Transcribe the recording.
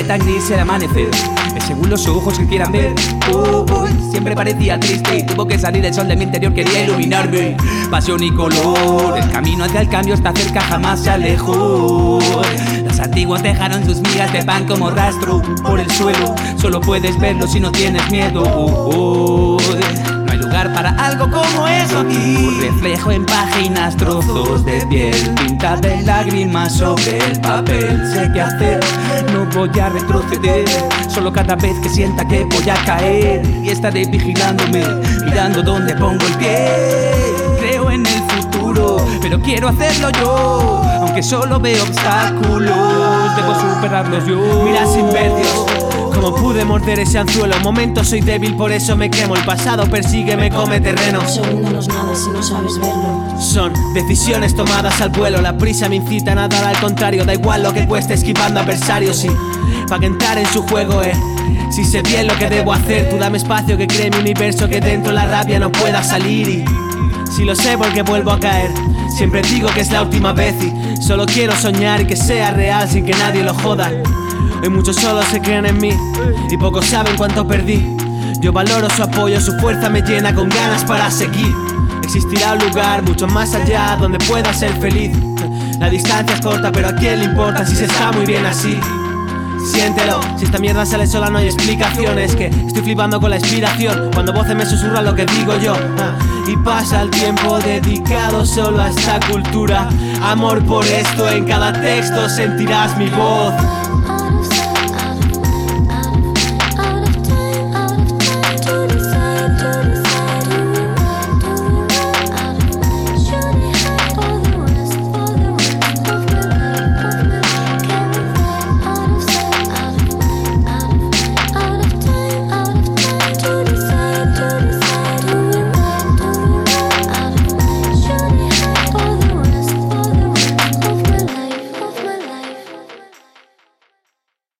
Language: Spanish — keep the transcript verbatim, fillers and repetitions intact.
tan gris el amanecer. Es según los ojos que quieran ver. Uh, uy, siempre parecía triste y tuvo que salir el sol de mi interior, quería iluminarme. Pasión y color, el camino hacia el cambio está cerca, jamás se alejó. Los antiguos dejaron sus migas de pan como rastro por el suelo. Solo puedes verlo si no tienes miedo. Uh, uh, no hay lugar para algo como eso aquí. Un reflejo en páginas, trozos de piel, tinta de lágrimas sobre el papel. Sé qué hacer, no voy a retroceder. Solo cada vez que sienta que voy a caer, y estaré vigilándome, mirando dónde pongo el pie. Creo en el futuro, pero quiero hacerlo yo. Aunque solo veo obstáculos, debo superarlos yo. Mira sin ver, Dios, como pude morder ese anzuelo. En momentos soy débil, por eso me quemo. El pasado persigue, me come terreno. Un segundo no es nada si no sabes verlo. Son decisiones tomadas al vuelo. La prisa me incita a nadar al contrario. Da igual lo que cueste esquivando adversarios. Sí, pa' que entrar en su juego, eh. Si sé bien lo que debo hacer, tú dame espacio que cree mi universo, que dentro la rabia no pueda salir. Y si lo sé porque vuelvo a caer, siempre digo que es la última vez y solo quiero soñar y que sea real sin que nadie lo joda. Hoy muchos solo se creen en mí y pocos saben cuánto perdí. Yo valoro su apoyo, su fuerza me llena con ganas para seguir. Existirá un lugar mucho más allá donde pueda ser feliz. La distancia es corta, pero a quién le importa si se está muy bien así. Siéntelo, si esta mierda sale sola no hay explicaciones. Que estoy flipando con la inspiración cuando voces me susurran lo que digo yo. ah, Y pasa el tiempo dedicado solo a esta cultura. Amor por esto, en cada texto sentirás mi voz.